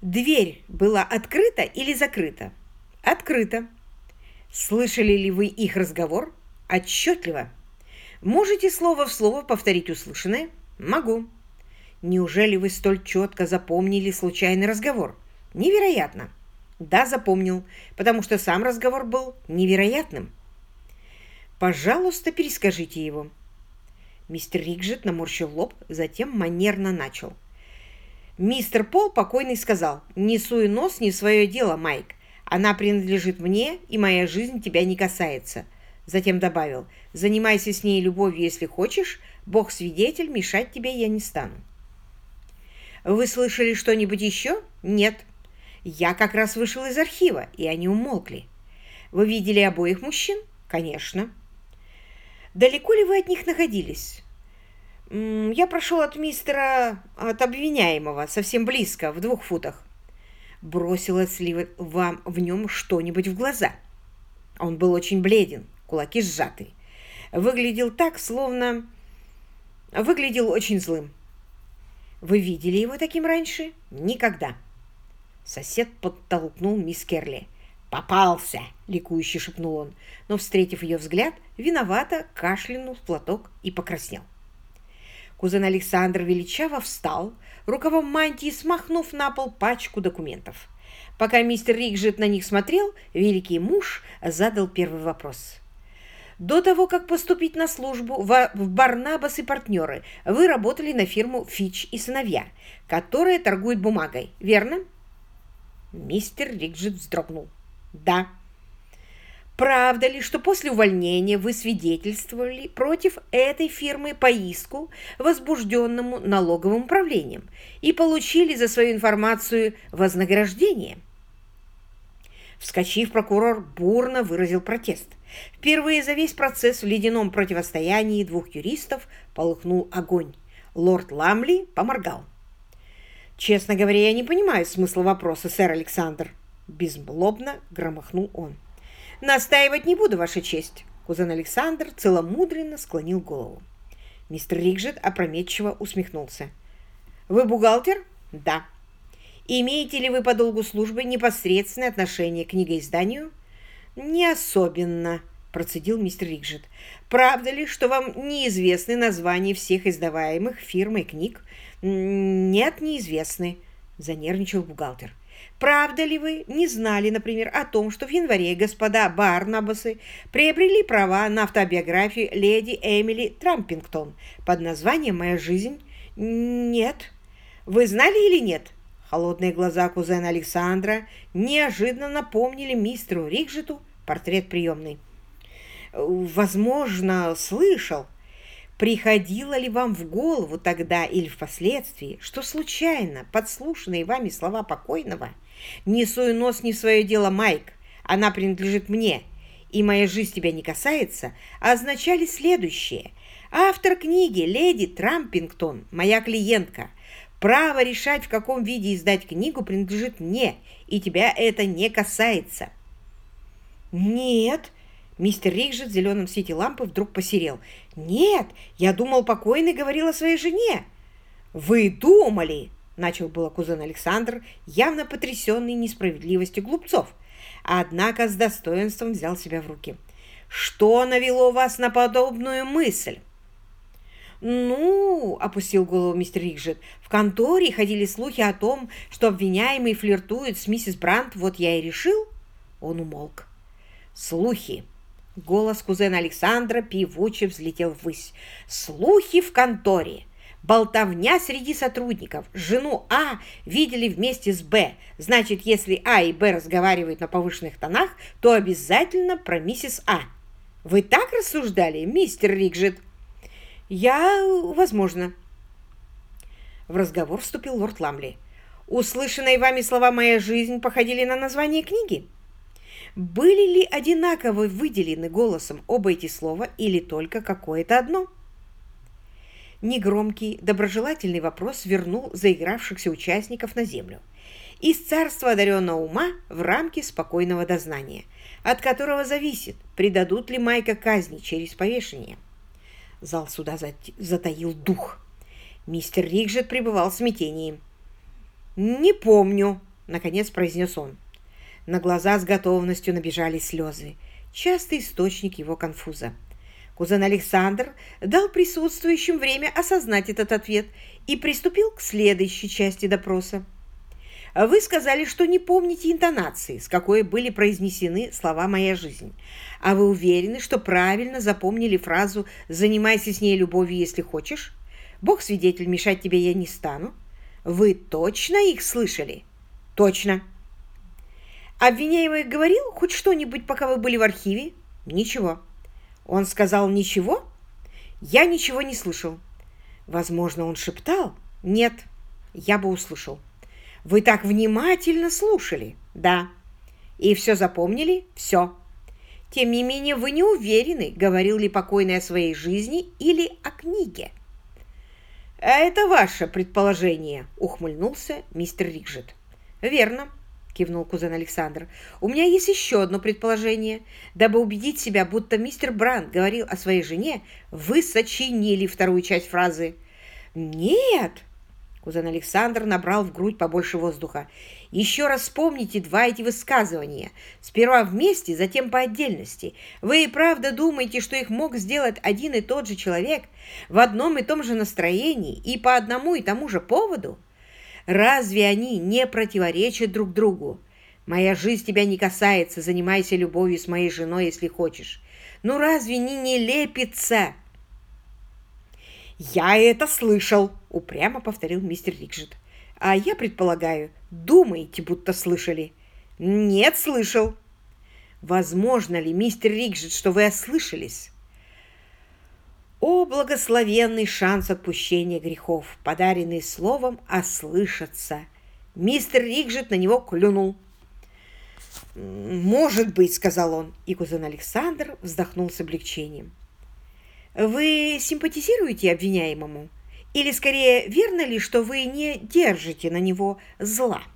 Дверь была открыта или закрыта? Открыта. Слышали ли вы их разговор? Отчетливо. Можете слово в слово повторить услышанное? Могу. Неужели вы столь четко запомнили случайный разговор? Невероятно. Да, запомнил, потому что сам разговор был невероятным. Пожалуйста, перескажите его. Мистер Рикджет наморщил лоб, затем манерно начал. Мистер Пол покойный сказал: «Не суй нос не в свое дело, Майк. Она принадлежит мне, и моя жизнь тебя не касается». Затем добавил: «Занимайся с ней любовью, если хочешь. Бог свидетель, мешать тебе я не стану». Вы слышали что-нибудь еще? Нет. Я как раз вышел из архива, и они умолкли. Вы видели обоих мужчин? Конечно. Далеко ли вы от них находились? Я прошел от обвиняемого, совсем близко, в 2 футах. Бросилось ли вам в нем что-нибудь в глаза? Он был очень бледен, кулаки сжаты. Выглядел так, словно... Выглядел очень злым. Вы видели его таким раньше? Никогда. Сосед подтолкнул мисс Керли. «Попался!» — ликующе шепнул он, но, встретив ее взгляд, виновато кашлянул в платок и покраснел. Кузен Александр величаво встал, рукавом мантии смахнув на пол пачку документов. Пока мистер Рикджет на них смотрел, великий муж задал первый вопрос. «До того, как поступить на службу в Барнабас и партнеры, вы работали на фирму Фич и сыновья, которая торгует бумагой, верно?» Мистер Рикджет вздрогнул. «Да». Правда ли, что после увольнения вы свидетельствовали против этой фирмы по иску, возбужденному налоговым управлением, и получили за свою информацию вознаграждение? Вскочив, прокурор бурно выразил протест. Впервые за весь процесс в ледяном противостоянии 2 юристов полыхнул огонь. Лорд Ламли поморгал. «Честно говоря, я не понимаю смысла вопроса, сэр Александр», — беззлобно громыхнул он. «Настаивать не буду, Ваша честь!» Кузен Александр целомудренно склонил голову. Мистер Рикджет опрометчиво усмехнулся. «Вы бухгалтер?» «Да». «Имеете ли вы по долгу службы непосредственное отношение к книгоизданию?» «Не особенно», – процедил мистер Рикджет. «Правда ли, что вам неизвестны названия всех издаваемых фирмой книг?» «Нет, неизвестны», – занервничал бухгалтер. «Правда ли вы не знали, например, о том, что в январе господа Барнабасы приобрели права на автобиографию леди Эмили Трампингтон под названием «Моя жизнь»?» «Нет». «Вы знали или нет?» Холодные глаза кузена Александра неожиданно напомнили мистеру Рикджету портрет приемный. «Возможно, слышал. Приходило ли вам в голову тогда или впоследствии, что случайно подслушанные вами слова покойного «Не суй нос не в свое дело, Майк, она принадлежит мне, и моя жизнь тебя не касается», означали следующее: автор книги «Леди Трампингтон, моя клиентка. Право решать, в каком виде издать книгу, принадлежит мне, и тебя это не касается». «Нет». Мистер Рикджет в зеленом свете лампы вдруг посерел. «Нет, я думал, покойный говорил о своей жене». «Вы думали?» — начал было кузен Александр, явно потрясенный несправедливостью глупцов, однако с достоинством взял себя в руки. «Что навело вас на подобную мысль?» «Ну, — опустил голову мистер Рикджет, — в конторе ходили слухи о том, что обвиняемый флиртует с миссис Брандт, вот я и решил...» Он умолк. «Слухи!» Голос кузена Александра певуче взлетел ввысь. «Слухи в конторе! Болтовня среди сотрудников! Жену А видели вместе с Б. Значит, если А и Б разговаривают на повышенных тонах, то обязательно про миссис А. Вы так рассуждали, мистер Рикджет?» Возможно». В разговор вступил лорд Ламли. «Услышанные вами слова «моя жизнь» походили на название книги? Были ли одинаково выделены голосом оба эти слова или только какое-то одно?» Негромкий, доброжелательный вопрос вернул заигравшихся участников на землю. Из царства одаренного ума в рамки спокойного дознания, от которого зависит, предадут ли Майка казни через повешение. Зал суда затаил дух. Мистер Рикджет пребывал в смятении. «Не помню», — наконец произнес он. На глаза с готовностью набежали слезы, частый источник его конфуза. Кузен Александр дал присутствующим время осознать этот ответ и приступил к следующей части допроса. Вы сказали, что не помните интонации, с какой были произнесены слова «моя жизнь». А вы уверены, что правильно запомнили фразу «занимайся с ней любовью, если хочешь»? Бог свидетель, мешать тебе я не стану. Вы точно их слышали? Точно. Обвиняемый говорил хоть что-нибудь, пока вы были в архиве? Ничего. Он сказал ничего? Я ничего не слышал. Возможно, он шептал? Нет, я бы услышал. Вы так внимательно слушали? Да. И все запомнили? Все. Тем не менее, вы не уверены, говорил ли покойный о своей жизни или о книге. «Это ваше предположение», — ухмыльнулся мистер Рикжет. «Верно», — кивнул кузен Александр. «У меня есть еще одно предположение. Дабы убедить себя, будто мистер Брандт говорил о своей жене, вы сочинили вторую часть фразы». «Нет!» — кузен Александр набрал в грудь побольше воздуха. «Еще раз вспомните два эти высказывания. Сперва вместе, затем по отдельности. Вы и правда думаете, что их мог сделать один и тот же человек в одном и том же настроении и по одному и тому же поводу? Разве они не противоречат друг другу? Моя жизнь тебя не касается, занимайся любовью с моей женой, если хочешь. Ну разве не лепится?» «Я это слышал», — упрямо повторил мистер Рикжет. «А я предполагаю, думаете, будто слышали?» «Нет, слышал». «Возможно ли, мистер Рикжет, что вы ослышались?» О, благословенный шанс отпущения грехов, подаренный словом «ослышаться». Мистер Рикжет на него клюнул. «Может быть», — сказал он, и кузен Александр вздохнул с облегчением. «Вы симпатизируете обвиняемому? Или, скорее, верно ли, что вы не держите на него зла?»